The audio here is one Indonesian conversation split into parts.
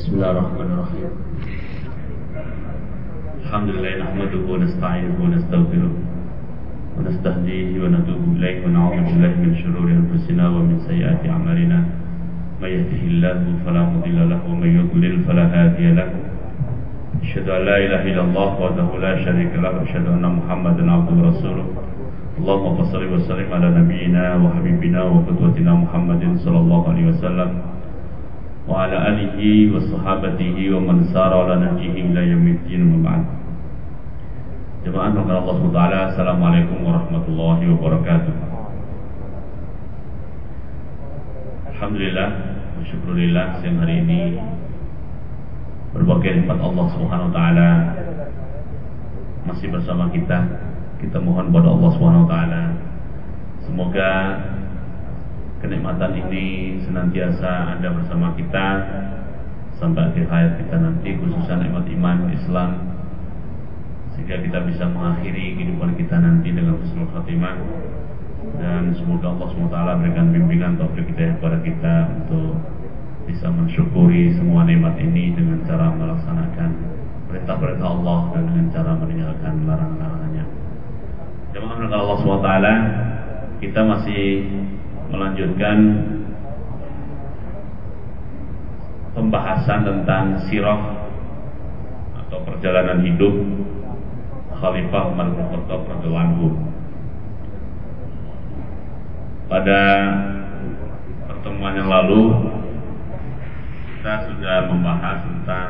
Bismillahirrahmanirrahim. Alhamdulillah nahmaduhu wa nasta'inuhu wa nastaghfiruh wa nastahdihi wa natubu ilaihi wa na'udzu billahi min shururi anfusina wa min sayyiati a'malina. May yahdihillahu fala mudilla lahu wa may yudlil fala hadiya lahu. Asyhadu an la ilaha illallah wahdahu la syarika lahu wa asyhadu anna Muhammadan abduhu wa rasuluh. Allahumma shalli wa sallim ala nabiyyina wa habibina wa qudwatina Muhammadin sallallahu alaihi wasallam wa ala alihi wa sahabatihi wa man sara ala nahjihi ila yaumiddin wa ba'd. Jemaah rahmatullah Allah Ta'ala, assalamualaikum warahmatullahi wabarakatuh. Alhamdulillah wa syukurillah, siang hari ini berbagai nikmat Allah Subhanahu wa taala masih bersama kita. Kita mohon kepada Allah Subhanahu wa taala semoga kenikmatan ini senantiasa ada bersama kita sampai akhir hayat kita nanti, khususnya nikmat iman Islam, sehingga kita bisa mengakhiri kehidupan kita nanti dengan husnul khatimah. Dan semoga Allah SWT berikan bimbingan taufik hidayah kepada kita untuk bisa mensyukuri semua nikmat ini dengan cara melaksanakan perintah-perintah Allah dan dengan cara meninggalkan larangan-larangannya. Jemaah Allah SWT, kita masih melanjutkan pembahasan tentang sirah atau perjalanan hidup Khalifah Umar bin Khattab radhiyallahu anhu. Pada pertemuan yang lalu kita sudah membahas tentang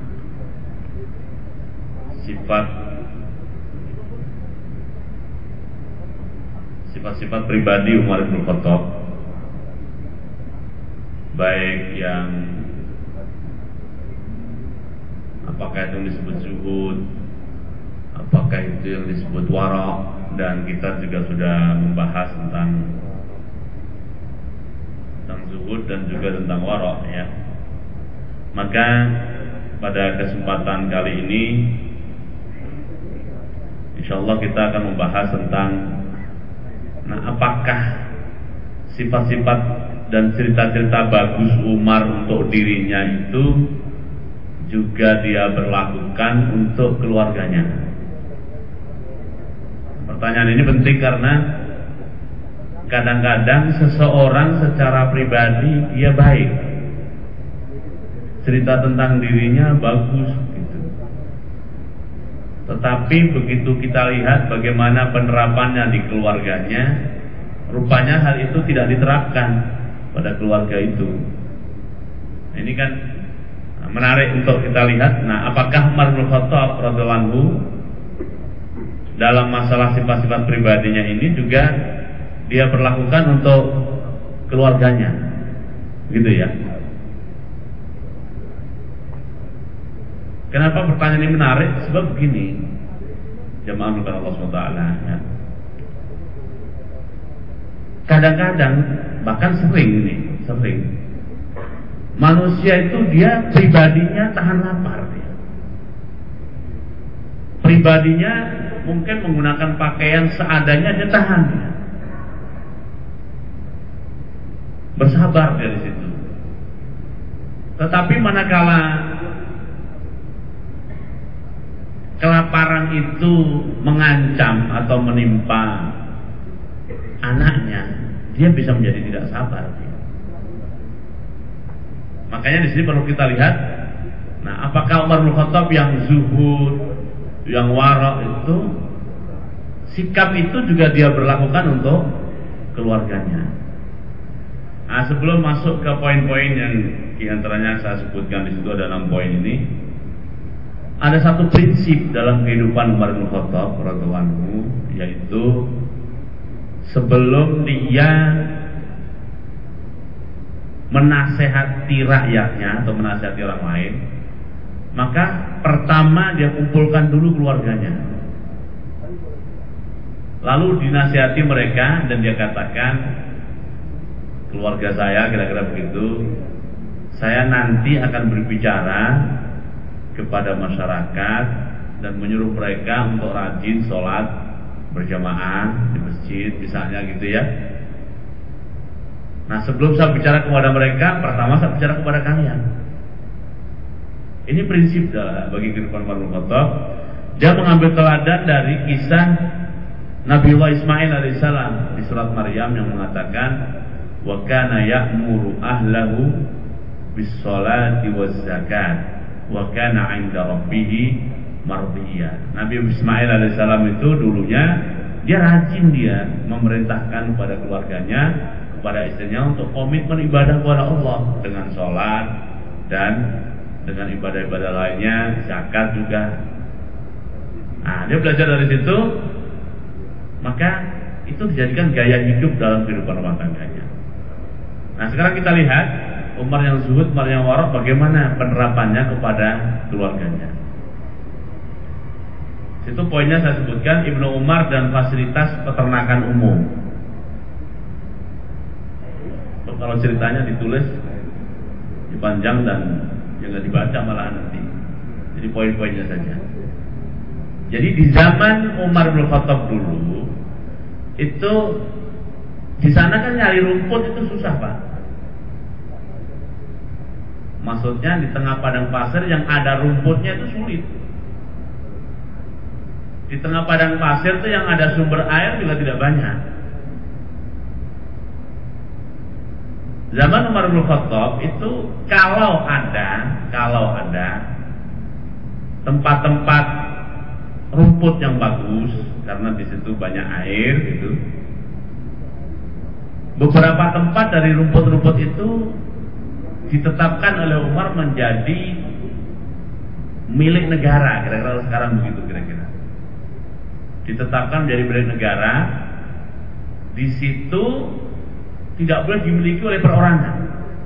sifat-sifat pribadi Umar bin Khattab, baik yang apakah itu disebut zuhud, apakah itu yang disebut wara', dan kita juga sudah membahas tentang zuhud dan juga tentang wara' ya. Maka pada kesempatan kali ini insyaallah kita akan membahas tentang apakah sifat-sifat dan cerita-cerita bagus Umar untuk dirinya itu juga dia berlakukan untuk keluarganya. Pertanyaan ini penting karena kadang-kadang seseorang secara pribadi dia baik, cerita tentang dirinya bagus gitu. Tetapi begitu kita lihat bagaimana penerapannya di keluarganya, rupanya hal itu tidak diterapkan pada keluarga itu. Ini kan menarik untuk kita lihat. Apakah Umar bin Khattab radhiyallahu anhu dalam masalah sifat-sifat pribadinya ini juga dia berlakukan untuk keluarganya, gitu ya? Kenapa pertanyaan ini menarik? Sebab begini, jemaah Allah SWT ya. Kadang-kadang, bahkan sering manusia itu dia pribadinya tahan lapar ya. Pribadinya mungkin menggunakan pakaian seadanya dia tahan ya. Bersabar dari situ. Tetapi manakala kelaparan itu mengancam atau menimpa anaknya, dia bisa menjadi tidak sabar. Makanya di sini perlu kita lihat, apakah Umar bin Khattab yang zuhud, yang wara' itu sikap itu juga dia berlakukan untuk keluarganya. Sebelum masuk ke poin-poin yang diantaranya saya sebutkan di situ ada 6 poin ini. Ada satu prinsip dalam kehidupan Umar bin Khattab radhiyallahu anhu, yaitu sebelum dia menasehati rakyatnya atau menasehati orang lain, maka pertama dia kumpulkan dulu keluarganya, lalu dinasehati mereka dan dia katakan, keluarga saya kira-kira begitu, saya nanti akan berbicara kepada masyarakat dan menyuruh mereka untuk rajin sholat berjamaah di masjid misalnya gitu ya. Sebelum saya bicara kepada mereka, pertama saya bicara kepada kalian. Ini prinsip bagi kehidupan Umar bin Khattab. Dia mengambil teladan dari kisah Nabiullah Ismail alaihissalam di surat Maryam yang mengatakan wa kana ya'muru ahlahu bis-sholati waz-zakat wa kana 'inda rabbih mardiyya. Nabi Ismail alaihissalam itu dulunya dia rajin memerintahkan kepada keluarganya, kepada istrinya untuk komitmen ibadah kepada Allah dengan sholat dan dengan ibadah-ibadah lainnya, zakat juga. Nah, dia belajar dari situ, maka itu dijadikan gaya hidup dalam kehidupan rumah tangganya. Nah, sekarang kita lihat Umar yang zuhud, Umar yang warok, bagaimana penerapannya kepada keluarganya. Itu poinnya saya sebutkan, Ibnu Umar dan fasilitas peternakan umum. Kalau ceritanya ditulis dipanjang dan jangan dibaca malah nanti. Jadi poin-poinnya saja. Jadi di zaman Umar bin Khattab dulu itu di sana kan nyari rumput itu susah, Pak. Maksudnya di tengah padang pasir yang ada rumputnya itu sulit. Di tengah padang pasir itu yang ada sumber air juga tidak banyak. Zaman Umar bin Khattab itu kalau ada tempat-tempat rumput yang bagus karena di situ banyak air gitu. Beberapa tempat dari rumput-rumput itu ditetapkan oleh Umar menjadi milik negara, kira-kira sekarang begitu kira-kira. Ditetapkan menjadi milik negara. Di situ tidak boleh dimiliki oleh perorangan.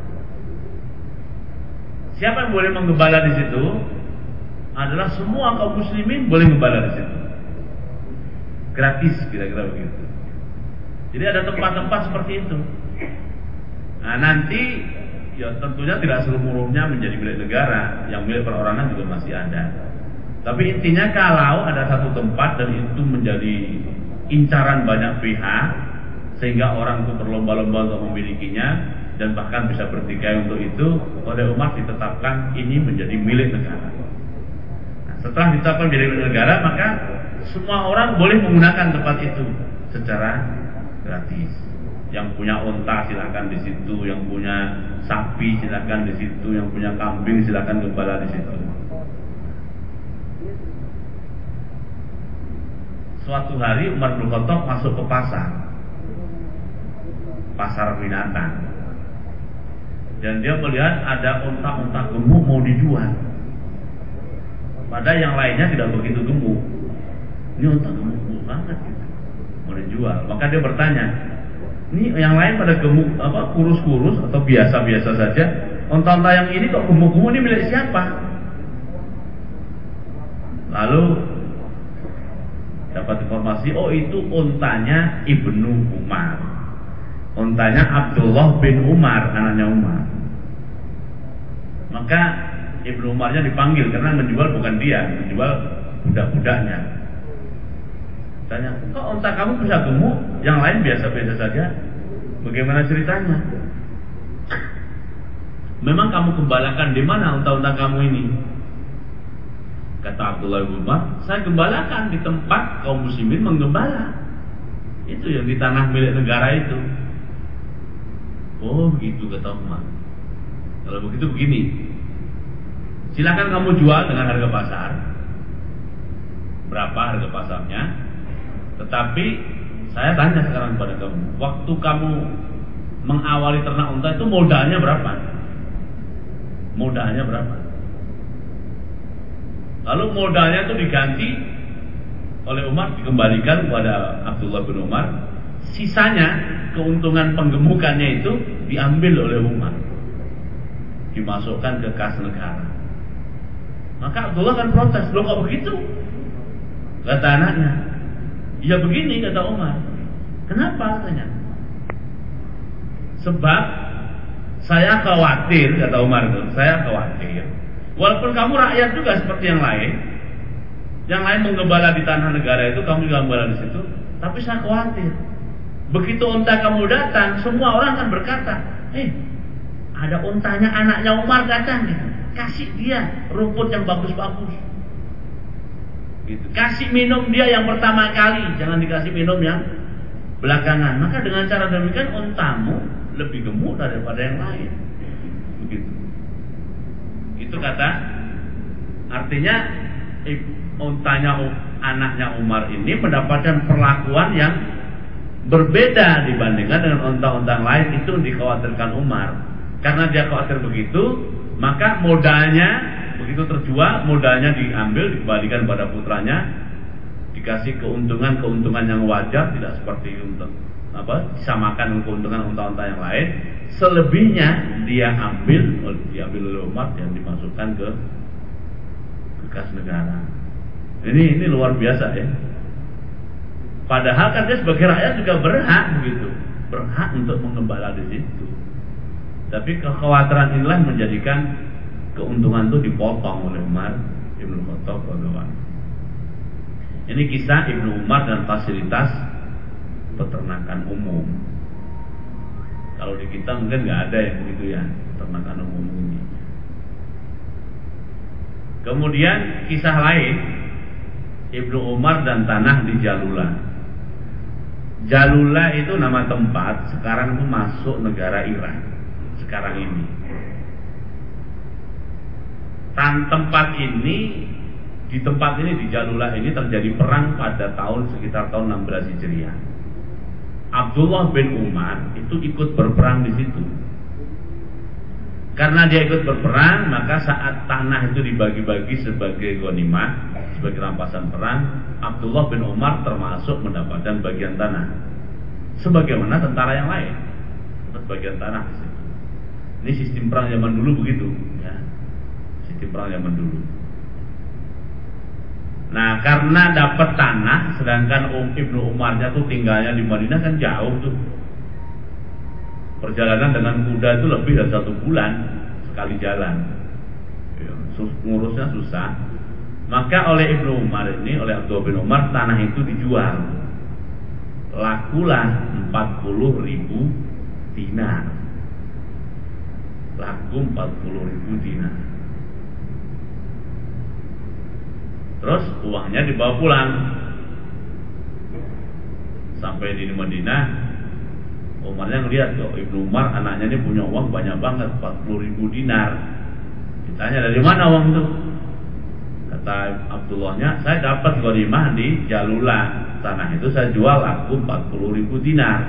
Siapa yang boleh menggembala di situ? Adalah semua kaum muslimin boleh gembala di situ. Gratis, kira-kira begitu. Jadi ada tempat-tempat seperti itu. Nah, nanti ya tentunya tidak seluruhnya menjadi milik negara, yang milik perorangan juga masih ada. Tapi intinya kalau ada satu tempat dan itu menjadi incaran banyak pihak, sehingga orang itu berlomba-lomba untuk memilikinya dan bahkan bisa bertikai untuk itu, oleh Umar ditetapkan ini menjadi milik negara. Nah, setelah ditetapkan menjadi milik negara, maka semua orang boleh menggunakan tempat itu secara gratis. Yang punya unta silakan di situ, yang punya sapi silakan di situ, yang punya kambing silakan gembala di situ. Suatu hari Umar bin Khattab masuk ke pasar binatang, dan dia melihat ada unta-unta gemuk mau dijual. Padahal yang lainnya tidak begitu gemuk. Ini unta gemuk banget gitu, mau dijual. Maka dia bertanya, ini yang lain pada gemuk kurus-kurus atau biasa-biasa saja, unta-unta yang ini kok gemuk-gemuk, ini milik siapa? Lalu dapat informasi, oh itu untanya Ibnu Umar, untanya Abdullah bin Umar, anaknya Umar. Maka Ibnu Umarnya dipanggil karena menjual bukan dia, menjual budak-budaknya. Tanya, kok unta kamu bisa gemuk, yang lain biasa-biasa saja? Bagaimana ceritanya? Memang kamu gembalakan di mana unta-unta kamu ini? Kata Abdullah bin Umar, saya gembalakan di tempat kaum muslimin menggembala. Itu yang di tanah milik negara itu. Oh begitu, kata Umar. Kalau begitu begini, silakan kamu jual dengan harga pasar. Berapa harga pasarnya? Tetapi saya tanya sekarang kepada kamu, waktu kamu mengawali ternak unta itu modalnya berapa? Modalnya berapa? Lalu modalnya itu diganti oleh Umar, dikembalikan kepada Abdullah bin Umar. Sisanya keuntungan penggemukannya itu diambil oleh Umar, dimasukkan ke kas negara. Maka Abdullah kan protes, loh kok begitu? Kata anaknya, ya begini, kata Umar. Kenapa? Katanya, sebab saya khawatir, kata Umar itu, saya khawatir walaupun kamu rakyat juga seperti yang lain menggembala di tanah negara itu, kamu juga gembala di situ, tapi saya khawatir begitu unta kamu datang, semua orang akan berkata, ada untanya anaknya Umar datang, kasih dia rumput yang bagus-bagus. Gitu. Kasih minum dia yang pertama kali, jangan dikasih minum yang belakangan. Maka dengan cara demikian untamu lebih gemuk daripada yang lain. Begitu. Itu kata, artinya untanya anaknya Umar ini mendapatkan perlakuan yang berbeda dibandingkan dengan unta-unta lain. Itu dikhawatirkan Umar. Karena dia khawatir begitu, maka modalnya begitu terjual, modalnya diambil dikembalikan pada putranya, dikasih keuntungan yang wajar, tidak seperti untuk disamakan keuntungan unta-unta yang lain. Selebihnya diambil oleh Umar dan dimasukkan ke kas negara. Ini luar biasa ya. Padahal kan dia sebagai rakyat juga berhak begitu, berhak untuk mengembala di situ. Tapi kekhawatiran inilah menjadikan keuntungan itu dipotong oleh Umar Ibn Khattab radhiyallahu anhu. Ini kisah Ibnu Umar dan fasilitas peternakan umum. Kalau di kita mungkin nggak ada yang begitu ya, peternakan umum ini. Kemudian kisah lain, Ibnu Umar dan tanah di Jalula. Jalula itu nama tempat, sekarang itu masuk negara Iran sekarang ini. Di tempat ini di Jalula ini terjadi perang pada sekitar tahun 16 Hijriah. Abdullah bin Umar itu ikut berperang di situ. Karena dia ikut berperang, maka saat tanah itu dibagi-bagi sebagai ghanimah, sebagai rampasan perang, Abdullah bin Umar termasuk mendapatkan bagian tanah. Sebagaimana tentara yang lain dapat bagian tanah di situ. Ini sistem perang zaman dulu begitu, ya. Sistem perang zaman dulu. Nah, karena dapat tanah, sedangkan Ibnu Umarnya tuh tinggalnya di Madinah kan jauh tuh. Perjalanan dengan kuda itu lebih dari 1 bulan sekali jalan. Ya, ngurusnya susah. Maka oleh Ibnu Umar ini, oleh Abdullah bin Umar, tanah itu dijual. Lakulah 40.000 dinar. Laku 40.000 dinar. Terus uangnya dibawa pulang. Sampai di Madinah, Umarnya ngelihat kok Ibnu Umar anaknya ini punya uang banyak banget, 40.000 dinar. Ditanya dari mana uang itu? Kata Abdullahnya, saya dapat ghanimah di Jalula. Tanah itu saya jual laku 40.000 dinar.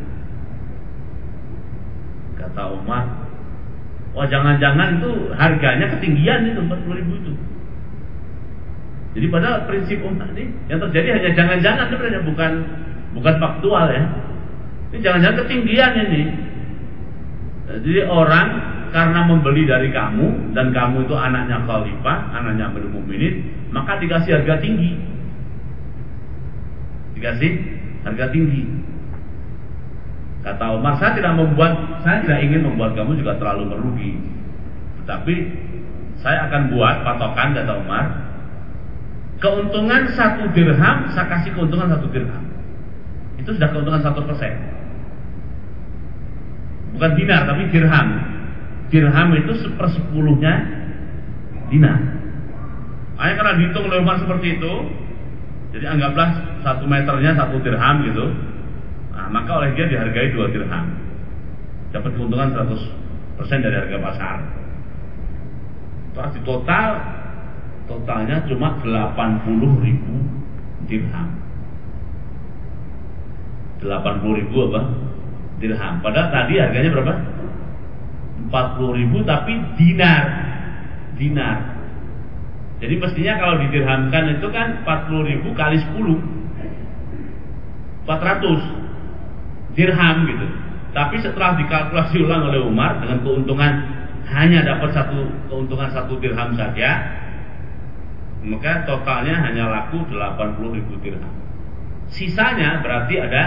Kata Umar, wah jangan-jangan itu harganya ketinggian itu 40.000 itu. Jadi padahal prinsip Umar ini yang terjadi hanya jangan-jangan sebenarnya, bukan faktual ya. Ini jangan-jangan ketinggian ini. Jadi orang karena membeli dari kamu dan kamu itu anaknya khalifah, anaknya Amirul Mukminin, maka dikasih harga tinggi. Dikasih harga tinggi. Kata Umar, saya tidak ingin membuat kamu juga terlalu merugi. Tetapi saya akan buat patokan, kata Umar, keuntungan 1 dirham, saya kasih keuntungan 1 dirham. Itu sudah keuntungan 1%. Bukan dinar, tapi dirham. Dirham itu 1/10-nya dinar. Hanya karena dihitung oleh Umar seperti itu, jadi anggaplah 1 meternya 1 dirham gitu. Nah, maka oleh dia dihargai 2 dirham. Dapat keuntungan 100% dari harga pasar. Terus di totalnya cuma 80.000 dirham. 80.000 apa? Dirham. Padahal tadi harganya berapa? 40.000 tapi dinar. Jadi mestinya kalau didirhamkan itu kan 40.000 kali 10, 400 dirham gitu. Tapi setelah dikalkulasi ulang oleh Umar dengan keuntungan hanya dapat keuntungan 1 dirham saja, maka totalnya hanya laku 80.000 dirham. Sisanya berarti ada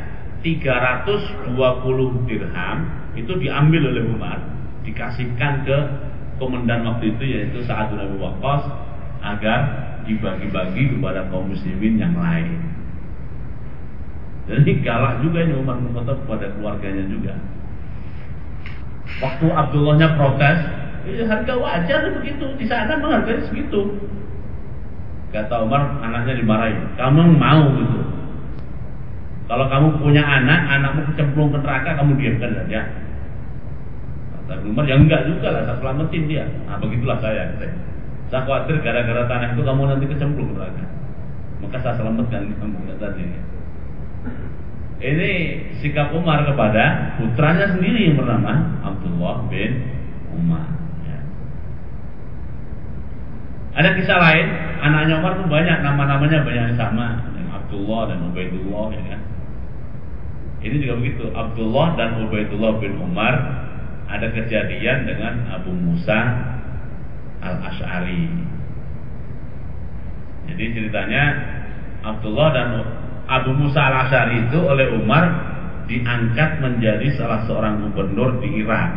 320 dirham itu diambil oleh Umar, dikasihkan ke komandan waktu itu yaitu Sa'ad bin Abi Waqqas agar dibagi-bagi kepada kaum muslimin yang lain. Jadi galak juga ini Umar bin Khattab kepada keluarganya juga. Waktu Abdullahnya protes, harga wajar begitu. Di sana menghargai segitu. Kata Umar, anaknya dimarahi. Kamu mau gitu? Kalau kamu punya anak, anakmu kecemplung ke neraka, kamu diamkan saja. Kata Umar, ya enggak juga lah, saya selamatin dia. Nah begitulah saya. Saya khawatir gara-gara tanah itu kamu nanti kecemplung ke neraka. Maka saya selamatkan kamu tadi. Ini sikap Umar kepada putranya sendiri yang bernama Abdullah bin Umar. Ya. Ada kisah lain, anaknya Umar itu banyak, nama-namanya banyak yang sama, yang Abdullah dan Ubaidullah, ya kan? Ini juga begitu, Abdullah dan Ubaidullah bin Umar ada kejadian dengan Abu Musa Al-Asy'ari. Jadi ceritanya Abdullah dan Abu Musa Al-Asy'ari itu oleh Umar diangkat menjadi salah seorang gubernur di Irak.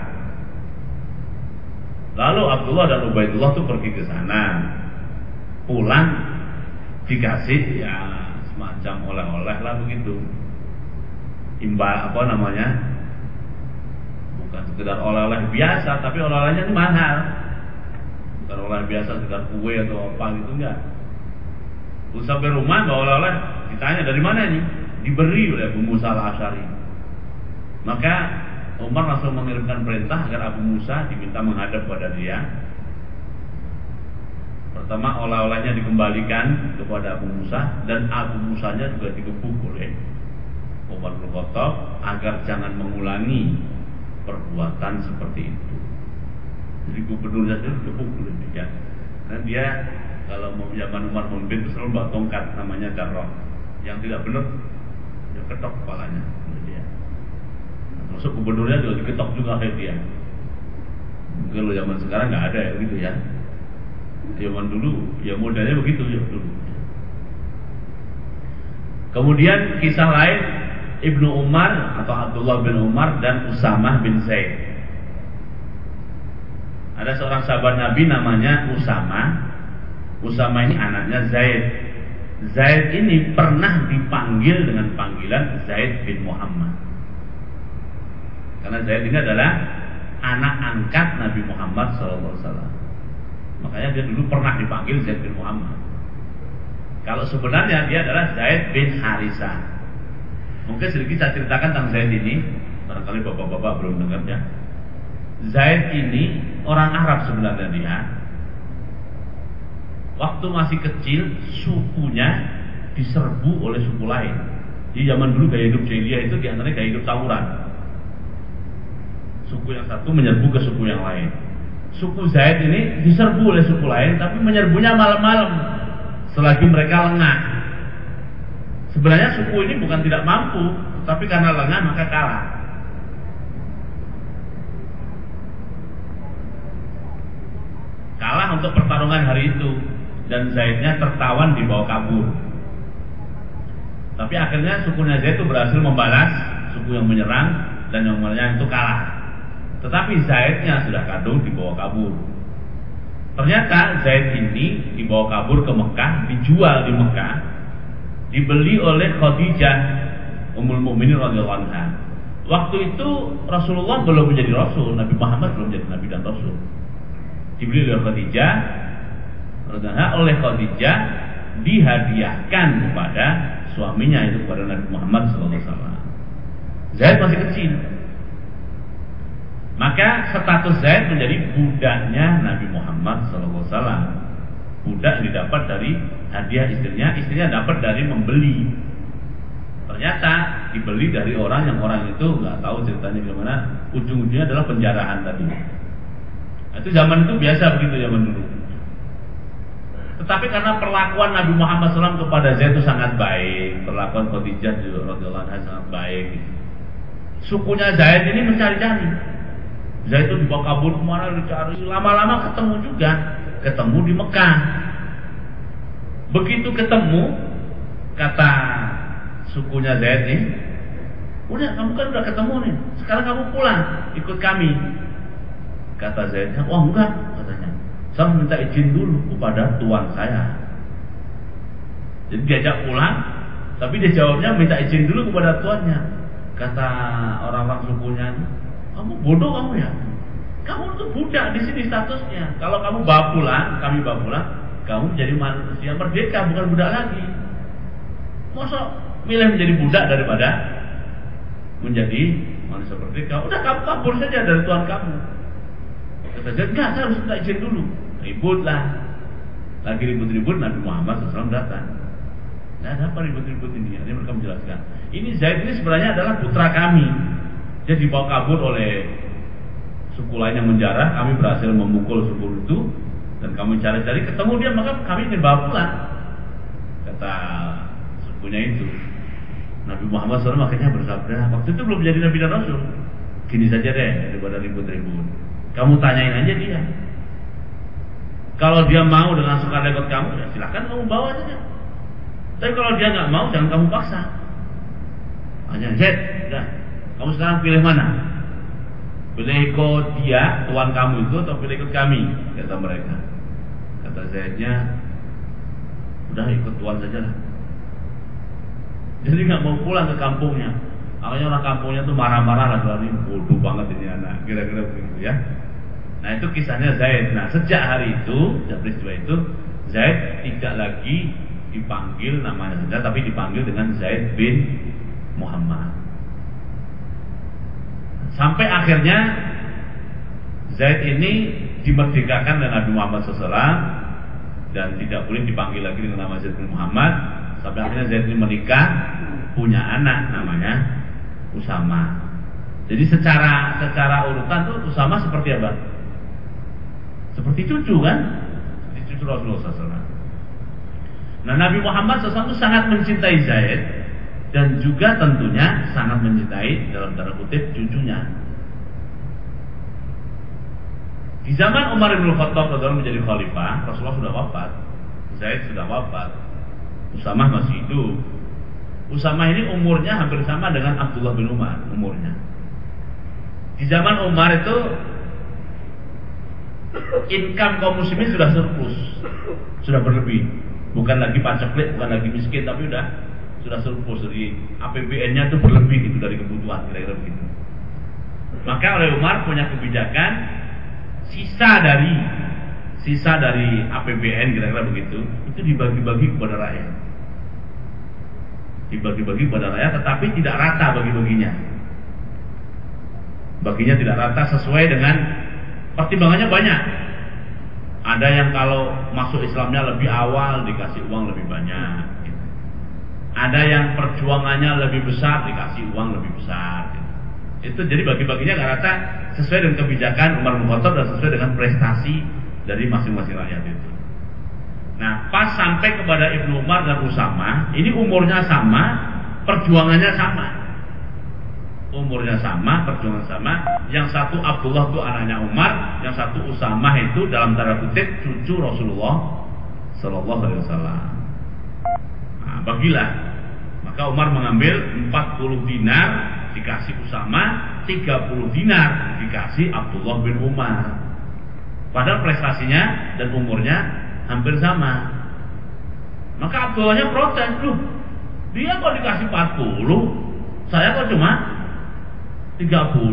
Lalu Abdullah dan Ubaidullah itu pergi ke sana. Pulang dikasih ya semacam oleh-oleh lah begitu. Imbal apa namanya? Bukan sekedar oleh-oleh biasa, tapi oleh-olehnya itu mahal. Bukan oleh biasa sekedar kue atau apa gitu enggak. Terus sampai rumah bawa oleh-oleh, ditanya dari mana ini? Diberi oleh Abu Musa Al-Asy'ari. Maka Umar langsung mengirimkan perintah agar Abu Musa diminta menghadap pada dia. Pertama oleh-olehnya dikembalikan kepada Abu Musa dan Abu Musanya juga digebuk oleh Umar bin Khattab agar jangan mengulangi perbuatan seperti itu. Jadi gubernurnya itu digebuk oleh dia. Dan dia kalau mau zaman Umar memimpin selalu bawa tongkat namanya jarrah. Yang tidak benar dia ketok kepalanya dia. Masuk gubernurnya juga diketok juga kayak dia. Kalau zaman sekarang nggak ada ya gitu ya. Zaman dulu ya modelnya begitu ya dulu. Kemudian kisah lain Ibnu Umar atau Abdullah bin Umar dan Usamah bin Zaid. Ada seorang sahabat Nabi namanya Usamah. Usamah ini anaknya Zaid. Zaid ini pernah dipanggil dengan panggilan Zaid bin Muhammad. Karena Zaid ini adalah anak angkat Nabi Muhammad SAW. Makanya dia dulu pernah dipanggil Zaid bin Muhammad. Kalau sebenarnya dia adalah Zaid bin Harisah. Mungkin sedikit saya ceritakan tentang Zaid ini. Barangkali bapak-bapak belum dengarnya. Zaid ini orang Arab sebenarnya dia. Waktu masih kecil sukunya diserbu oleh suku lain. Di zaman dulu gaya hidup jahiliyah itu diantaranya gaya hidup tawuran. Suku yang satu menyerbu ke suku yang lain. Suku Zaid ini diserbu oleh suku lain, tapi menyerbunya malam-malam selagi mereka lengah. Sebenarnya suku ini bukan tidak mampu, tapi karena lengah maka kalah. Kalah untuk pertarungan hari itu. Dan Zaidnya tertawan dibawa kabur. Tapi akhirnya sukunya Zaid itu berhasil membalas suku yang menyerang, dan yang menyerang itu kalah. Tetapi Zaidnya sudah kadung dibawa kabur. Ternyata Zaid ini dibawa kabur ke Mekah, dijual di Mekah, dibeli oleh Khadijah Ummul Mukminin radhiyallahu anha. Waktu itu Rasulullah belum menjadi Rasul, Nabi Muhammad belum menjadi Nabi dan Rasul. Dibeli oleh Khadijah, oleh Khadijah dihadiahkan kepada suaminya, itu kepada Nabi Muhammad SAW. Zaid masih kecil, maka status Zaid menjadi budaknya Nabi Muhammad SAW. Budak yang didapat dari hadiah istrinya dapat dari membeli. Ternyata dibeli dari orang yang orang itu nggak tahu ceritanya gimana, ujung-ujungnya adalah penjarahan tadi. Itu zaman itu biasa begitu zaman dulu. Tetapi karena perlakuan Nabi Muhammad SAW kepada Zaid itu sangat baik, perlakuan Khadijah juga radhiyallahu anha sangat baik. Sukunya Zaid ini mencari-cari. Zaid itu dibawa kabur kemana dicari, lama-lama ketemu juga, ketemu di Mekah. Begitu ketemu, kata sukunya Zaid ini, udah kamu kan udah ketemu nih, sekarang kamu pulang ikut kami. Kata Zaidnya, oh enggak, katanya, saya minta izin dulu kepada tuan saya. Jadi diajak pulang, tapi dia jawabnya minta izin dulu kepada tuannya. Kata orang-orang sukunya, kamu bodoh kamu ya? Kamu tuh budak di sini statusnya. Kalau kamu bawa pulang, kami bawa pulang, kamu menjadi manusia merdeka, bukan budak lagi. Masa milih menjadi budak daripada menjadi manusia merdeka? Udah kamu kabur saja dari Tuhan kamu. Kata Zaid, enggak, saya harus minta izin dulu. Ributlah. Lagi ribut-ribut, Nabi Muhammad SAW datang. Nah, ada apa ribut-ribut ini? Ini mereka menjelaskan. Ini Zaid ini sebenarnya adalah putra kami. Dia dibawa kabur oleh suku lain yang menjarah. Kami berhasil memukul suku itu, dan kami cari-cari ketemu dia, maka kami ingin bawa pulang. Kata sukunya itu. Nabi Muhammad SAW akhirnya bersabda, waktu itu belum jadi Nabi dan Rasul. Gini saja deh, daripada ribut-ribut, kamu tanyain aja dia. Kalau dia mau dengan sukarela ikut kamu, ya silahkan kamu bawa saja. Tapi kalau dia nggak mau, jangan kamu paksa. Hanya Zaid, udah, kamu sekarang pilih mana? Pilih ikut dia, tuan kamu itu, atau pilih ikut kami? Kata mereka. Kata Zaidnya, udah ikut tuan saja lah. Jadi nggak mau pulang ke kampungnya. Akhirnya orang kampungnya tuh marah-marah lah, ini bodoh banget ini anak, kira-kira begitu ya. Nah itu kisahnya Zaid. Nah sejak hari itu, sejak peristiwa itu, Zaid tidak lagi dipanggil namanya saja, tapi dipanggil dengan Zaid bin Muhammad. Sampai akhirnya Zaid ini dimerdekakan oleh Nabi Muhammad SAW dan tidak boleh dipanggil lagi dengan nama Zaid bin Muhammad. Sampai akhirnya Zaid ini menikah, punya anak namanya Usama. Jadi secara urutan tuh Usama seperti apa? Seperti cucu kan? Seperti cucu Rasulullah SAW. Nah Nabi Muhammad SAW itu sangat mencintai Zaid, dan juga tentunya sangat mencintai dalam tanda kutip cucunya. Di zaman Umar bin Khattab menjadi khalifah, Rasulullah sudah wafat, Zaid sudah wafat, Usamah masih hidup. Usamah ini umurnya hampir sama dengan Abdullah bin Umar umurnya. Di zaman Umar itu income kaum muslimin sudah surplus, sudah berlebih, bukan lagi paceklik, bukan lagi miskin, tapi sudah surplus. Jadi APBN-nya itu berlebih itu dari kebutuhan, kira-kira begitu. Maka oleh Umar punya kebijakan sisa dari APBN, kira-kira begitu, itu dibagi-bagi kepada rakyat. Dibagi-bagi kepada rakyat, tetapi tidak rata bagi-baginya. Baginya tidak rata sesuai dengan pertimbangannya banyak. Ada yang kalau masuk Islamnya lebih awal dikasih uang lebih banyak. Ada yang perjuangannya lebih besar dikasih uang lebih besar. Itu jadi bagi-baginya nggak rata sesuai dengan kebijakan Umar bin Khattab dan sesuai dengan prestasi dari masing-masing rakyat itu. Nah, pas sampai kepada Ibnu Umar dan Usamah, ini umurnya sama, perjuangannya sama. Umurnya sama, perjuangan sama. Yang satu Abdullah itu anaknya Umar, yang satu Usamah itu dalam tanda kutip cucu Rasulullah Sallallahu Alaihi Wasallam. Nah, bagilah. Maka Umar mengambil 40 dinar dikasih Usamah, 30 dinar dikasih Abdullah bin Umar. Padahal prestasinya dan umurnya hampir sama. Maka Abdullahnya protes, loh, dia kok dikasih 40, saya kok cuma 30.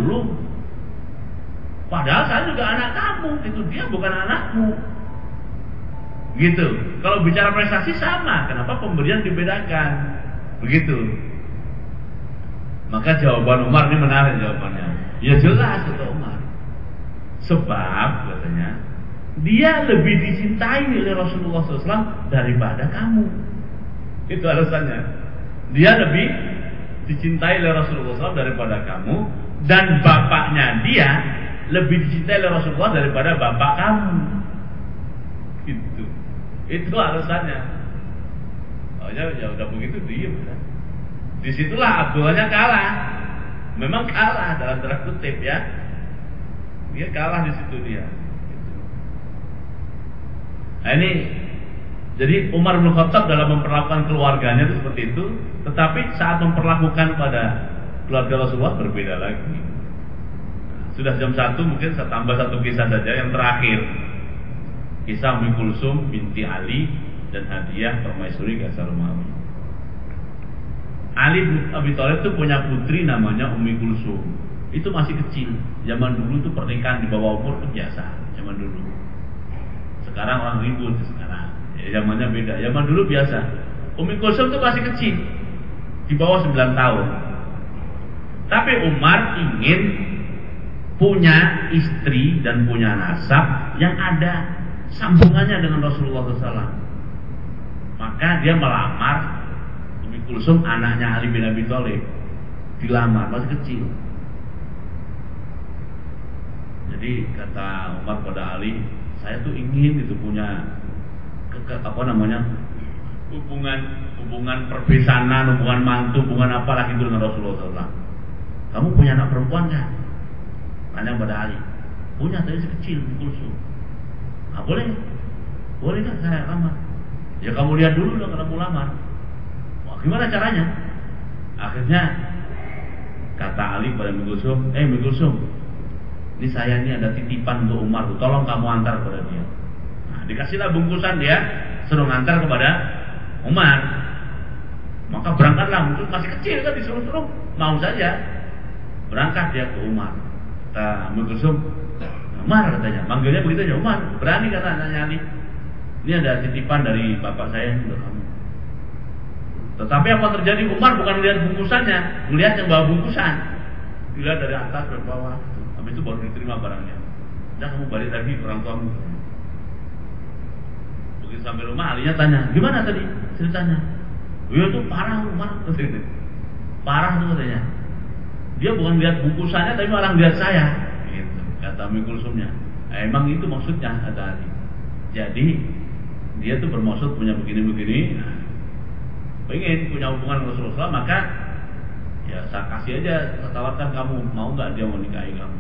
Padahal saya juga anak kamu, itu dia bukan anakmu. Gitu. Kalau bicara prestasi sama, kenapa pemberian dibedakan? Begitu. Maka jawaban Umar ini menarik jawabannya. Ya jelas kata Umar. Sebab katanya dia lebih dicintai oleh Rasulullah SAW daripada kamu. Itu alasannya. Dia lebih dicintai oleh Rasulullah SAW daripada kamu, dan bapaknya dia lebih dicintai oleh Rasulullah daripada bapak kamu. Gitu. Itu alasannya. Oh ya udah begitu diam. Disitulah Abdullahnya kalah. Memang kalah dalam tanda kutip ya. Dia kalah di situ dia. Nah ini, jadi Umar bin Khattab dalam memperlakukan keluarganya itu seperti itu, tetapi saat memperlakukan pada keluarga Rasulullah berbeda lagi. Sudah jam 1, mungkin saya tambah satu kisah saja yang terakhir. Kisah Ummi Kulsum binti Ali dan Hadiyah Permaisuri Kaisar Romawi. Ali bin Abi Thalib itu punya putri namanya Ummi Kulsum. itu masih kecil. Zaman dulu tuh pernikahan di bawah umur itu biasa. Zaman dulu. Sekarang orang ribut sekarang. Ya, zamannya beda. Zaman dulu biasa. Ummi Kulsum tuh masih kecil, di bawah 9 tahun. Tapi Umar ingin punya istri dan punya nasab yang ada sambungannya dengan Rasulullah SAW. Maka dia melamar Ummi Kulsum, anaknya Ali bin Abi Thalib. Dilamar, masih kecil. Jadi kata Umar pada Ali, saya tuh ingin itu punya hubungan perbesanan, hubungan mantu, hubungan apalah itu dengan Rasulullah SAW. Kamu punya anak perempuan nggak? Tanya pada Ali. Punya, tapi kecil, Kulsum. Ah, boleh nggak saya lamar? Ya kamu lihat dulu dong kalau mau lamar. Wah, gimana caranya? Akhirnya kata Ali pada Ummi Kulsum, ini saya ini ada titipan untuk Umar, tolong kamu antar kepada dia. Nah, dikasihlah bungkusan dia, suruh ngantar kepada Umar. Maka berangkatlah, masih kecil kan, disuruh-suruh mau saja. Berangkat dia ke Umar. Kata Ummi Kulsum, Umar katanya, manggilnya begitu aja, Umar. Berani kata anaknya Ali, ini ada titipan dari bapak saya untuk kamu. Tetapi apa terjadi? Umar bukan melihat bungkusannya, melihat yang bawa bungkusan. Dilihat dari atas ke bawah. Habis itu baru diterima barangnya. Udah kamu balik lagi ke orang tuamu. Begitu sampai rumah, Alinya tanya, gimana tadi ceritanya? Ya itu parah Umar. Parah tuh katanya. Dia bukan lihat bungkusannya, tapi malah lihat saya. Gitu, kata Ummi Kulsumnya. Emang itu maksudnya, kata Ali. Jadi dia tuh bermaksud punya begini-begini. Nah, pengen punya hubungan dengan Rasulullah, maka ya saya kasih aja, saya tawarkan kamu, mau nggak dia mau nikahi kamu?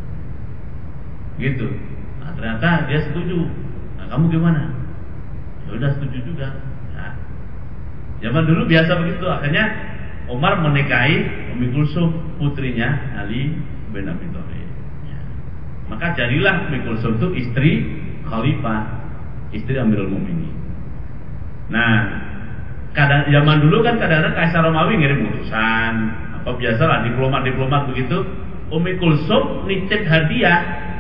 Gitu. Nah ternyata dia setuju. Nah kamu gimana? Ya udah setuju juga. Nah, zaman dulu biasa begitu. Akhirnya Umar menikahi Ummi Kulsum, putrinya Ali bin Abi Thalib. Ya. Maka jadilah Ummi Kulsum itu istri Khalifah, istri Amirul Mukminin. Nah, zaman dulu kan kadang-kadang Kaisar Romawi ngirim utusan, apa biasalah diplomat begitu. Ummi Kulsum nitip hadiah,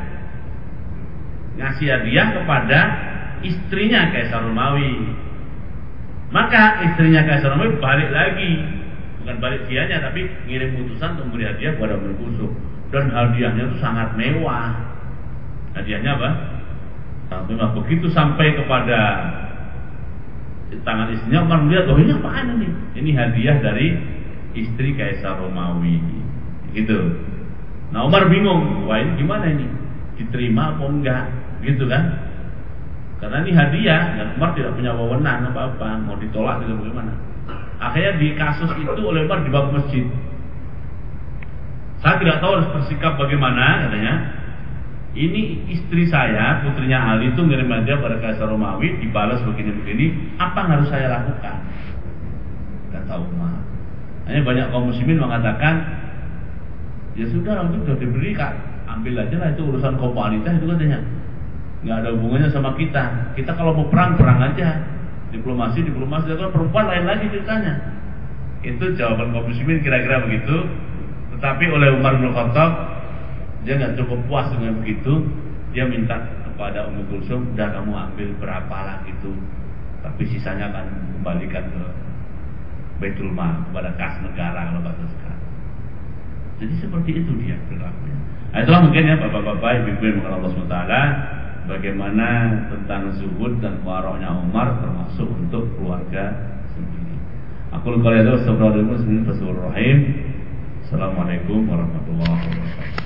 ngasih hadiah kepada istrinya Kaisar Romawi. Maka istrinya Kaisar Romawi balik lagi, bukan balik dianya, tapi ngirim utusan untuk memberi hadiah kepada Ummi Kulsum. Dan hadiahnya itu sangat mewah. Hadiahnya apa? Sangat mewah. Begitu sampai kepada tangan istrinya, Umar melihat, oh ini apaan ini? Ini hadiah dari istri Kaisar Romawi. Gitu. Nah Umar bingung, wah ini gimana ini? Diterima apa enggak? Gitu kan? Karena ini hadiah, dan Umar tidak punya wewenang apa-apa, mau ditolak tidak bagaimana. Akhirnya di kasus itu oleh Umar dibawa ke masjid. Saya tidak tahu harus bersikap bagaimana, katanya. Ini istri saya, putrinya Ali itu ngirim hadiah pada Kaisar Romawi, dibalas begini-begini, apa yang harus saya lakukan? Kata Umar. Hanya banyak kaum muslimin mengatakan, ya sudah, itu sudah diberi, Kak, ambil aja lah, itu urusan kaum wanita itu katanya. Nggak ada hubungannya sama kita. Kita kalau mau perang aja. Diplomasi. Kalau perempuan lain lagi ceritanya. Itu jawaban kaum muslimin kira-kira begitu. Tetapi oleh Umar bin Khattab, dia nggak cukup puas dengan begitu. Dia minta kepada Ummi Kulsum, udah kamu ambil berapa lah gitu, tapi sisanya akan kembalikan ke Baitul Mal, kepada kas negara kalau bahasa sekarang. Jadi seperti itu dia perilakunya. Nah, itulah mungkin ya bapak-bapak, ibu-ibu yang mengenal Allah SWT, bagaimana tentang zuhud dan waroknya Umar termasuk untuk keluarga sendiri. Aku lupa lihat. Assalamualaikum warahmatullahi wabarakatuh.